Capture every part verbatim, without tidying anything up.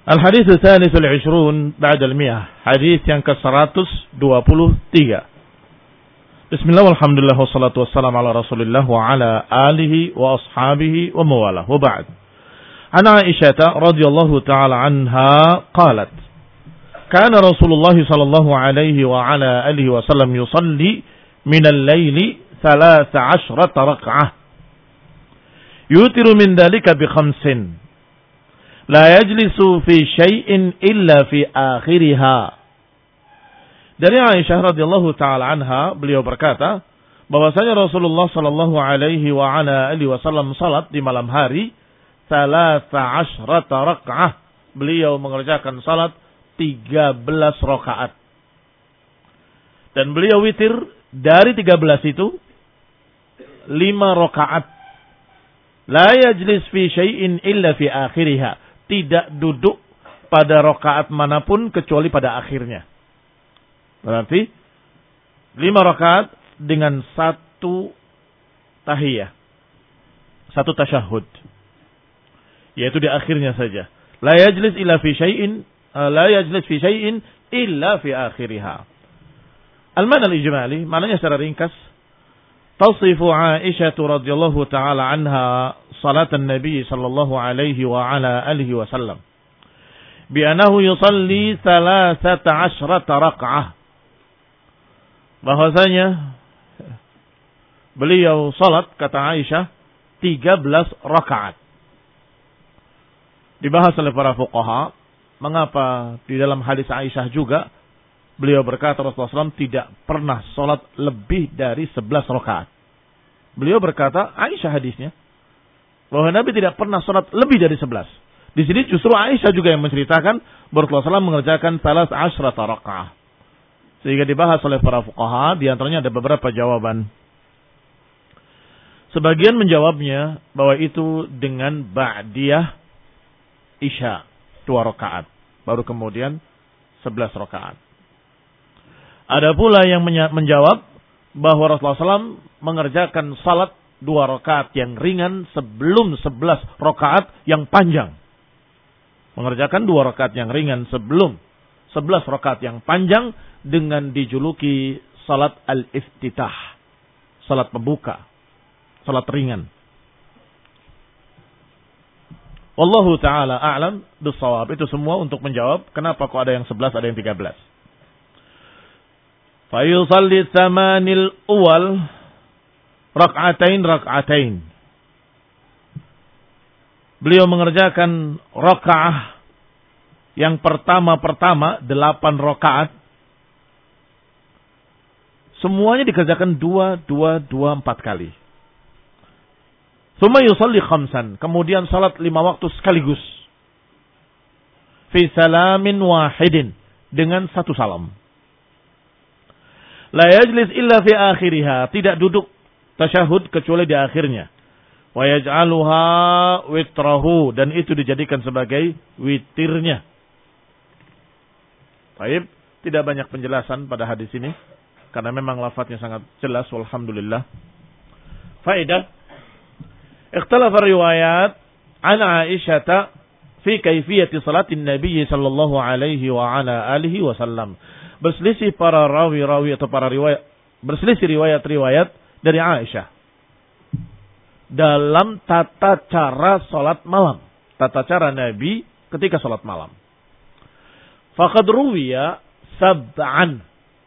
Al-hadits tsalits wal ishrun ba'da al-mi'ah. Hadis yang ke seratus dua puluh tiga. Bismillah walhamdulillah wassalatu wassalamu ala Rasulillah wa ala alihi wa ashabihi wa mawalah. Wa ba'd. An Aisyah radhiyallahu ta'ala anha qalat, kana Rasulullah sallallahu alaihi wa ala alihi wa sallam yusalli min al-laili thalatha ashrata rak'ah. Yutiru min dhalika bi khamsin. La yajlisu fi syai'in illa fi akhiriha. Dari Aisyah radhiyallahu taala anha, beliau berkata bahwasanya Rasulullah sallallahu alaihi wa ala alihi wasallam salat di malam hari thalatha ashrata rak'ah. Beliau mengerjakan salat tiga belas rakaat. Dan beliau witir dari tiga belas itu lima rakaat. La yajlis fi syai'in illa fi akhiriha. Tidak duduk pada rakaat manapun kecuali pada akhirnya. Berarti lima rakaat dengan satu tahiyah, satu tasyahud, yaitu di akhirnya saja. La yajlis illa fi syai'in, la yajlis fi syai'in illa fi akhiriha. Al-ma'na al-ijmali, maknanya secara ringkas, tasifu Aisyah radhiyallahu taala anha salat an-nabi sallallahu alaihi wa ala alihi wasallam bi annahu yusalli thalathata ashrata rak'ah. Bahwasanya beliau salat, kata Aisyah, tiga belas rakaat. Dibahas oleh para fuqaha, mengapa di dalam hadis Aisyah juga beliau berkata Rasulullah shallallahu alaihi wasallam tidak pernah salat lebih dari sebelas rakaat. Beliau berkata, Aisyah hadisnya, bahwa Nabi tidak pernah salat lebih dari sebelas. Di sini justru Aisyah juga yang menceritakan bahwa Rasulullah shallallahu alaihi wasallam mengerjakan salas asyrata raka'ah. Sehingga dibahas oleh para fuqaha, di antaranya ada beberapa jawaban. Sebagian menjawabnya bahwa itu dengan ba'diyah isya, dua rakaat. Baru kemudian sebelas rakaat. Ada pula yang menjawab bahwa Rasulullah shallallahu alaihi wasallam mengerjakan salat dua rakaat yang ringan sebelum sebelas rakaat yang panjang. Mengerjakan dua rakaat yang ringan sebelum sebelas rakaat yang panjang dengan dijuluki salat al-iftitah. Salat pembuka. Salat ringan. Wallahu ta'ala a'lam bissawab. Itu semua untuk menjawab kenapa kok ada yang sebelas, ada yang tiga belas. Fa yusalli tsamanil awal rak'atain rak'atain. Beliau mengerjakan rakaah yang pertama-pertama delapan rakaat. Semuanya dikerjakan dua, dua, dua, empat kali. Tsumma yusalli khamsan. Kemudian salat lima waktu sekaligus. Fi salamin wahidin. Dengan satu salam. La yajlis illa fi akhiriha. Tidak duduk tasyahud kecuali di akhirnya. Wa yaj'aluha witrahu. Dan itu dijadikan sebagai witirnya. Baik, tidak banyak penjelasan pada hadis ini. Karena memang lafadznya sangat jelas. Walhamdulillah. Faedah. Ikhtalafa riwayat an Aisyah fi kaifiyati salatin Nabi sallallahu alaihi wa ala alihi wasallam. Berselisih para rawi-rawi atau para riwayat. Berselisih riwayat-riwayat dari Aisyah. Dalam tata cara salat malam. Tata cara Nabi ketika salat malam. Faqad ruwiya sab'an.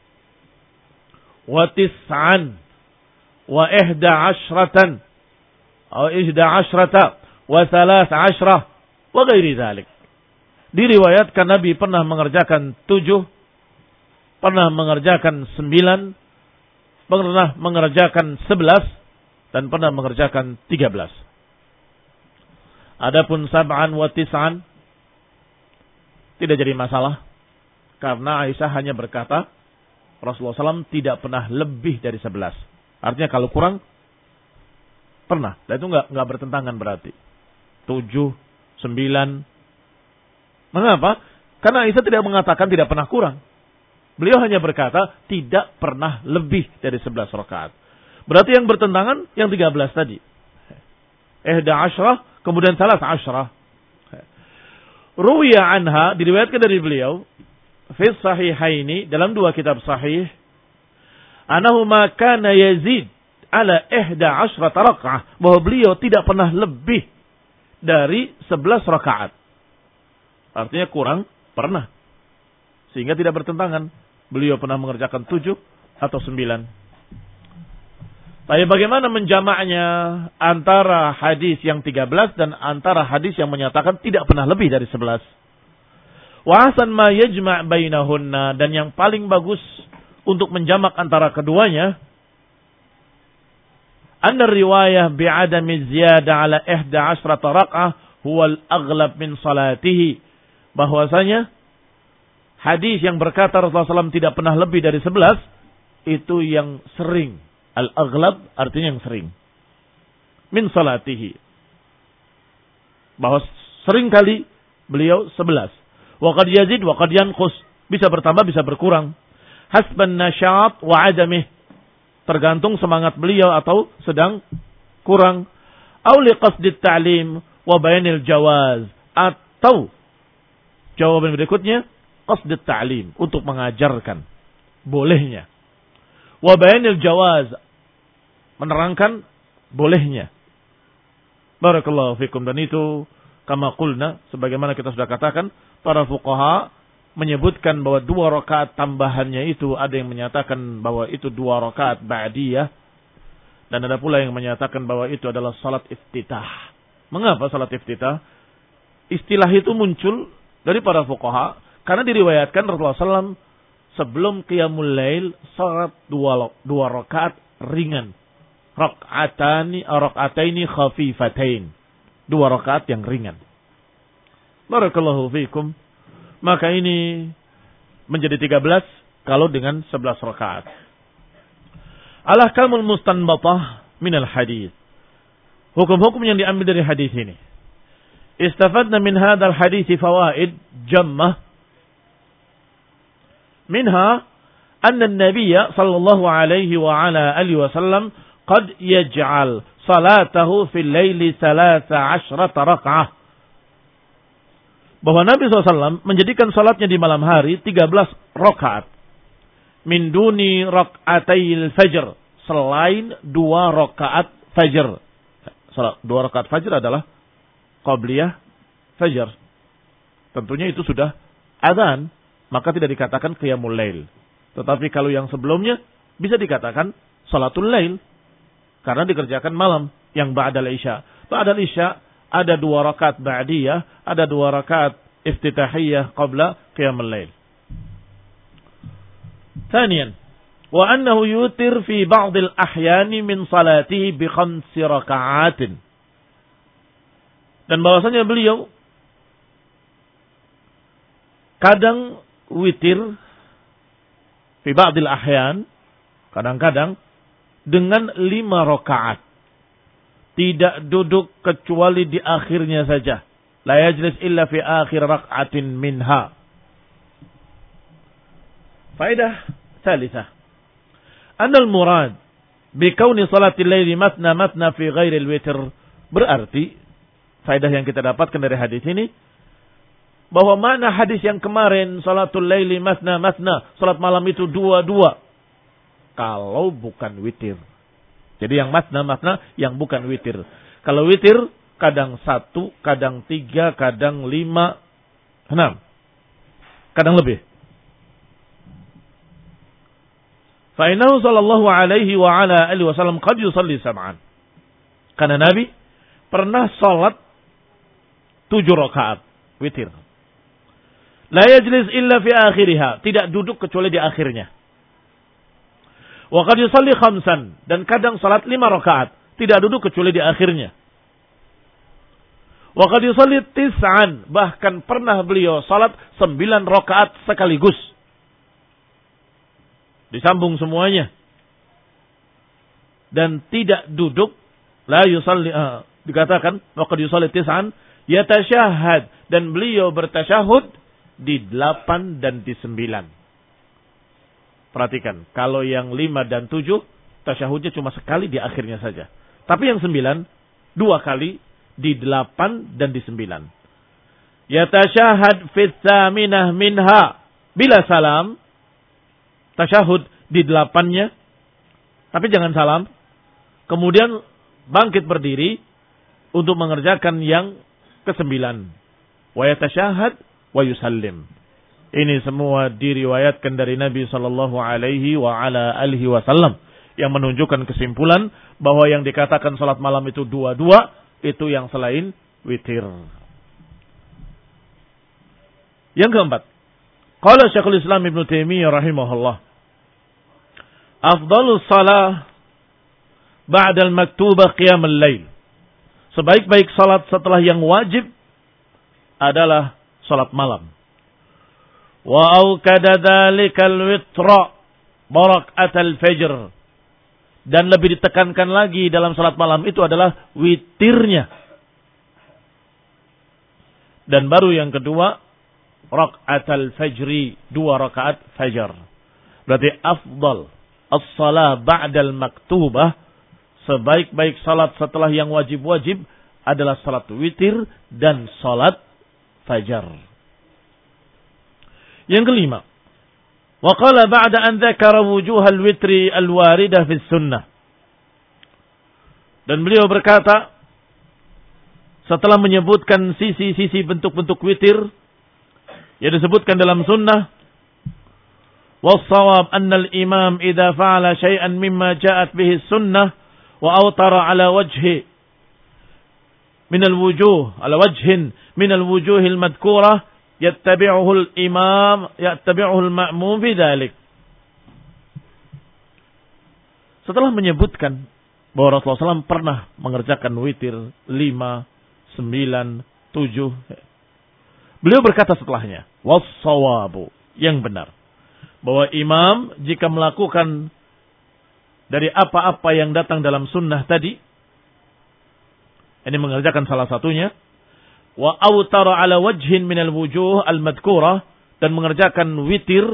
Wa tis'an. Wa ihda ashratan. Atau ihda ashrata. Wa thalath ashrah. Wa ghairi dhalik. Diriwayatkan Nabi pernah mengerjakan tujuh. Pernah mengerjakan sembilan. Pernah mengerjakan sebelas. Dan pernah mengerjakan tiga belas. Adapun sab'an wa tis'an. Tidak jadi masalah. Karena Aisyah hanya berkata, Rasulullah shallallahu alaihi wasallam tidak pernah lebih dari sebelas. Artinya kalau kurang, pernah. Dan itu enggak, enggak bertentangan berarti. Tujuh, sembilan. Mengapa? Karena Aisyah tidak mengatakan tidak pernah kurang. Beliau hanya berkata tidak pernah lebih dari sebelas rakaat. Berarti yang bertentangan yang tiga belas tadi. Ihda asyrah, kemudian salas asyrah. Ruwiya anha, diriwayatkan dari beliau, fi sahihaini, dalam dua kitab sahih, anahu ma kana yazid ala ihda asyrata raka'ah, bahwa beliau tidak pernah lebih dari sebelas rakaat. Artinya kurang pernah. Sehingga tidak bertentangan. Beliau pernah mengerjakan tujuh atau sembilan. Tapi bagaimana menjamaknya antara hadis yang tiga belas dan antara hadis yang menyatakan tidak pernah lebih dari sebelas. Wa hasan ma yajma' bainahunna, dan yang paling bagus untuk menjamak antara keduanya, anna riwayah bi'adami ziyadah ala ihda asyrata raka'ah huwal aghlab min salatihi, bahwasanya hadis yang berkata Rasulullah shallallahu alaihi wasallam tidak pernah lebih dari sebelas, itu yang sering. Al-aghlab artinya yang sering. Min salatihi, bahwa sering kali beliau sebelas. Wa qad yazid wa qad yanqus, bisa bertambah bisa berkurang. Hasban nasyat wa adamih, tergantung semangat beliau atau sedang kurang. Aw li qasdit ta'lim wa bayanil jawaz, atau jawaban berikutnya qasdit ta'lim, untuk mengajarkan bolehnya. Wa bayanil jawaz, menerangkan bolehnya. Barakallahu fikum. Dan itu kama qulna, sebagaimana kita sudah katakan, para fuqaha menyebutkan bahwa dua rakaat tambahannya itu, ada yang menyatakan bahwa itu dua rakaat ba'diyah, dan ada pula yang menyatakan bahwa itu adalah salat iftitah. Mengapa salat iftitah? Istilah itu muncul dari para fuqaha karena diriwayatkan Rasulullah shallallahu alaihi wasallam sebelum qiyamul lail salat dua, dua rakaat ringan. Rak'atani rak'ataini khafifatain. Dua rakaat yang ringan. Barakallahu fikum. Maka ini menjadi tiga belas kalau dengan sebelas rakaat. Al-ahkamul mustanbatah minal hadis. Hukum-hukum yang diambil dari hadis ini. Istafadna min hadzal hadis fawaid jammah. Minha anna an-nabiy sallallahu alaihi wa ala alihi wasallam qad yaj'al salatahu fil laili thalatha asyrata rak'ah. Bahwa Nabi shallallahu alaihi wasallam menjadikan salatnya di malam hari tiga belas rakaat. Min duni rak'atayil fajr, selain dua rakaat fajr. Salat dua rakaat fajr adalah qabliyah fajr. Tentunya itu sudah adzan, maka tidak dikatakan qiyamul lail. Tetapi kalau yang sebelumnya bisa dikatakan salatul lail, karena dikerjakan malam yang ba'dal isya. Ba'dal isya ada dua rakaat ba'diyah, ada dua rakaat iftitahiyah qabla qiyamul lail. Thaniyan, wa annahu yutir fi ba'dil ahyani min salatihi bi khamsi raka'atin. Dan bahwasanya beliau kadang witir fi ba'dil ahyan, kadang-kadang dengan lima rakaat. Tidak duduk kecuali di akhirnya saja. La yajlis illa fi akhir rak'atin minha. Faedah thalithah. Anal murad bi kauni salatil laili matna matna fi ghairil witr. Berarti faedah yang kita dapatkan dari hadis ini, bahwa mana hadis yang kemarin salatul laili matna matna, salat malam itu dua-dua, kalau bukan witir. Jadi yang matna-matna yang bukan witir. Kalau witir kadang satu, kadang tiga, kadang lima, enam. Kadang lebih. Fa'inahu sallallahu alaihi wa ala alihi wasallam qad yusalli sab'an. Karena Nabi pernah salat tujuh rakaat witir. La yajlis illa fi akhiriha. Tidak duduk kecuali di akhirnya. Wa qad yusalli khamsan, dan kadang salat lima rakaat, tidak duduk kecuali di akhirnya. Wa qad yusalli tis'an, bahkan pernah beliau salat sembilan rakaat sekaligus. Disambung semuanya. Dan tidak duduk, la yusalli, uh, dikatakan wa qad yusalli tis'an, yatasyahhad, dan beliau bertasyahud di delapan dan di sembilan. Perhatikan, kalau yang lima dan tujuh, tasyahudnya cuma sekali di akhirnya saja. Tapi yang sembilan, dua kali di delapan dan di sembilan. Yatashahad fit tsaminah minha bila salam. Tasyahud di delapannya. Tapi jangan salam. Kemudian bangkit berdiri untuk mengerjakan yang kesembilan. Wa yatashahad wa yusallim. Ini semua diriwayatkan dari Nabi sallallahu alaihi wa ala alihi wasallam yang menunjukkan kesimpulan bahwa yang dikatakan salat malam itu dua-dua itu yang selain witir. Yang keempat, qala Syekhul Islam Ibnu Taimiyah rahimahullah, afdhalus shalah ba'da al-maktubah qiyamul lail. Sebaik-baik salat setelah yang wajib adalah salat malam. Wa awkada dhalikal witra barak'atal fajr. Dan lebih ditekankan lagi dalam salat malam itu adalah witirnya. Dan baru yang kedua, rak'atal fajri, dua rakaat fajar. Berarti afdal as-salah ba'dal maktubah, sebaik-baik salat setelah yang wajib-wajib adalah salat witir dan salat fajar. Yang kelima, wa qala ba'da an dzakara wujuhal witri al-waridah fi sunnah. Dan beliau berkata setelah menyebutkan sisi-sisi bentuk-bentuk witir yang disebutkan dalam sunnah, was-shawab anna al-imam idza fa'ala syai'an mimma ja'at bihi sunnah wa awtara ala wajhi min al-wujuh ala wajhin min al-wujuh al-madhkurah yattabi'uhu al-imam yattabi'uhu al-ma'mum bidzalik. Setelah menyebutkan bahwa Rasulullah shallallahu alaihi wasallam pernah mengerjakan witir lima, sembilan, tujuh, beliau berkata setelahnya, was-shawabu, yang benar, bahwa imam jika melakukan dari apa-apa yang datang dalam sunnah tadi, ini mengerjakan salah satunya, wa awtara ala wajhin minal wujuh al-madhkurah, dan mengerjakan witir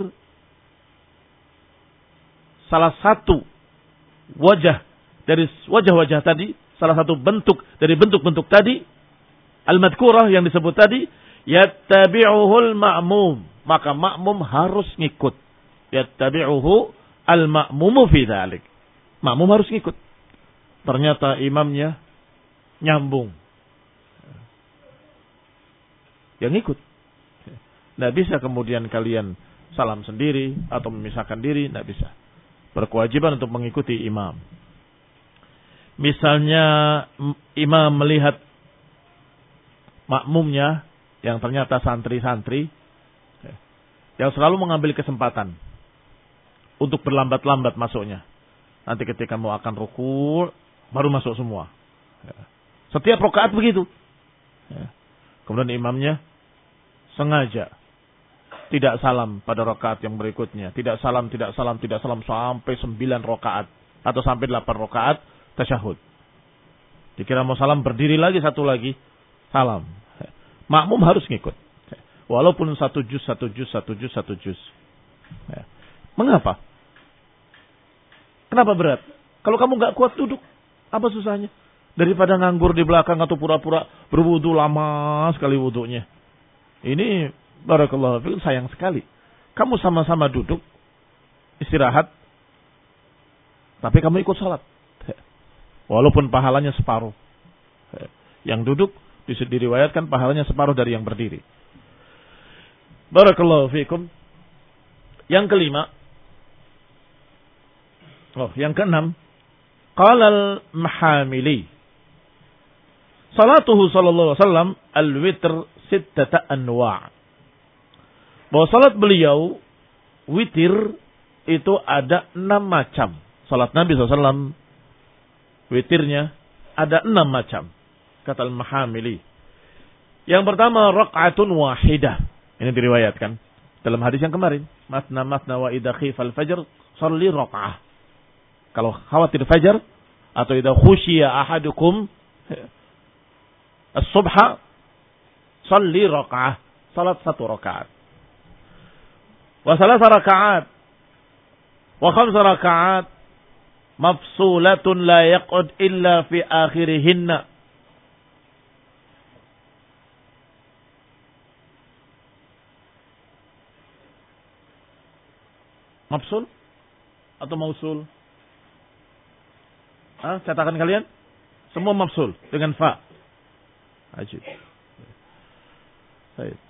salah satu wajah dari wajah-wajah tadi, salah satu bentuk dari bentuk-bentuk tadi al-madhkurah yang disebut tadi, yattabi'uhul ma'mum, maka makmum harus ngikut. Yattabi'uhu al-ma'mumu fi dzalik. Makmum harus ngikut. Ternyata imamnya nyambung, yang ikut. Tidak bisa kemudian kalian salam sendiri atau memisahkan diri, tidak bisa. Berkewajiban untuk mengikuti imam. Misalnya imam melihat makmumnya yang ternyata santri-santri yang selalu mengambil kesempatan untuk berlambat-lambat masuknya. Nanti ketika mau akan ruku baru masuk semua. Setiap rakaat begitu. Kemudian imamnya sengaja tidak salam pada rakaat yang berikutnya. Tidak salam, tidak salam, tidak salam sampai sembilan rakaat atau sampai delapan rakaat tasyahud. Dikira mau salam, berdiri lagi satu lagi salam. Makmum harus ngikut. Walaupun satu juz, satu juz, satu juz, satu juz. Mengapa? Kenapa berat? Kalau kamu nggak kuat duduk, apa susahnya? Daripada nganggur di belakang atau pura-pura berwudu lama sekali wudunya. Ini barakallahu fiikum, sayang sekali. Kamu sama-sama duduk, istirahat, tapi kamu ikut salat. Walaupun pahalanya separuh. Yang duduk diriwayatkan pahalanya separuh dari yang berdiri. Barakallahu fiikum. Yang kelima, oh, yang keenam, qala al-Mahamili, salatuhu sallallahu alaihi wasallam al-witr sittata anwa'. Bahwa salat beliau witir itu ada enam macam. Salat Nabi sallallahu alaihi wasallam witirnya ada enam macam, kata al-Mahamili. Yang pertama rak'atun wahidah. Ini diriwayatkan dalam hadis yang kemarin, matna matna wa idza khifal fajr shalli rak'ah. Kalau khawatir fajar atau idza khusyiya ahadukum as-subha shalli rak'ah, salat satu rakaat. Wa salasa rakaat wa khamsa rakaat mafsulatun la yaqud illa fi akhirihinna. Mafsul atau mausul? Ah, cetakan kalian? Semua mafsul dengan fa. Ajib. Baik.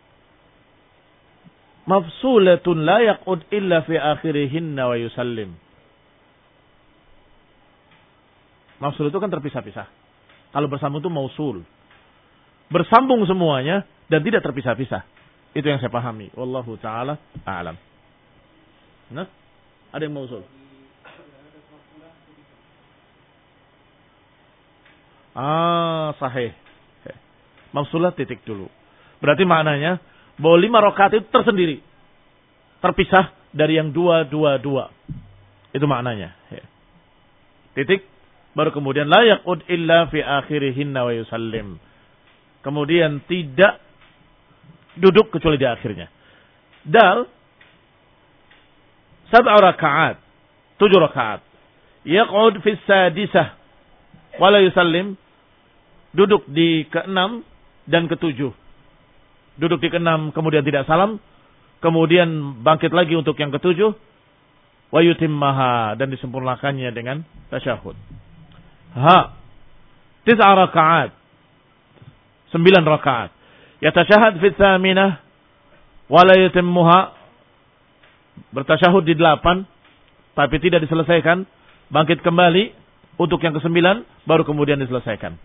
Mafsulatun la yaqud illa fi akhirihinna wa yusallim. Mafsul itu kan terpisah-pisah. Kalau bersambung itu mausul. Bersambung semuanya dan tidak terpisah-pisah. Itu yang saya pahami. Wallahu ta'ala a'lam. Nah, ada yang mausul. Ah, sahih. Mausulah titik dulu. Berarti maknanya bahwa lima rakaat itu tersendiri. Terpisah dari yang dua, dua, dua. Itu maknanya. Titik. Baru kemudian la yaqud illa fi akhirihinna wa yusallim. Kemudian tidak duduk kecuali di akhirnya. Dal sab'a rakaat. Tujuh rakaat. Yaqud fi sadisah. Wa la yusallim. Duduk di keenam dan ketujuh. Duduk di keenam kemudian tidak salam. Kemudian bangkit lagi untuk yang ketujuh. Wa yutimmaha. Dan disempurnakannya dengan tasyahud. Ha. Tis'a rakaat. Sembilan rakaat. Yatasyahad fi tsaminah. Wa la yutimmuha. Bertasyahud di delapan. Tapi tidak diselesaikan. Bangkit kembali. Untuk yang kesembilan. Baru kemudian diselesaikan.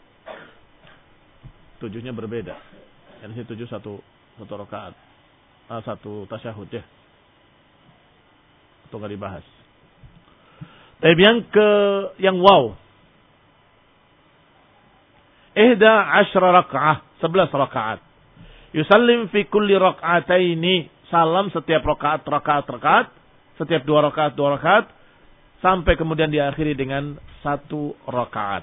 Tujuhnya berbeda. Yang ini tujuh satu satu rakaat, ah, satu tasyahud ya. Atau nggak dibahas. Tapi yang ke yang wow. Ihda ashra raka'ah, sebelas rakaat. Yusallim fi kulli raka'ataini, salam setiap rakaat rakaat rakaat, setiap dua rakaat dua rakaat, sampai kemudian diakhiri dengan satu rakaat.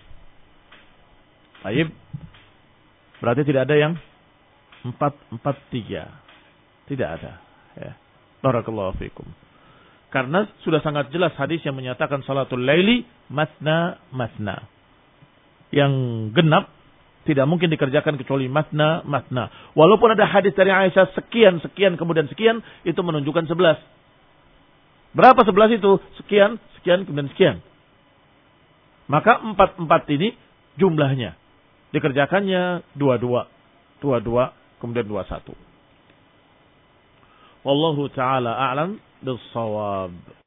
Baik. Berarti tidak ada yang empat empat tiga, tidak ada. Ya. Barakallahu fikum. Karena sudah sangat jelas hadis yang menyatakan salatul laili masna masna. Yang genap tidak mungkin dikerjakan kecuali masna masna. Walaupun ada hadis dari Aisyah sekian sekian kemudian sekian, itu menunjukkan sebelas. Berapa sebelas itu? Sekian sekian kemudian sekian. Maka empat empat ini jumlahnya. Dikerjakannya dua-dua. Dua-dua, kemudian dua-satu. Wallahu ta'ala a'lam bis-shawab.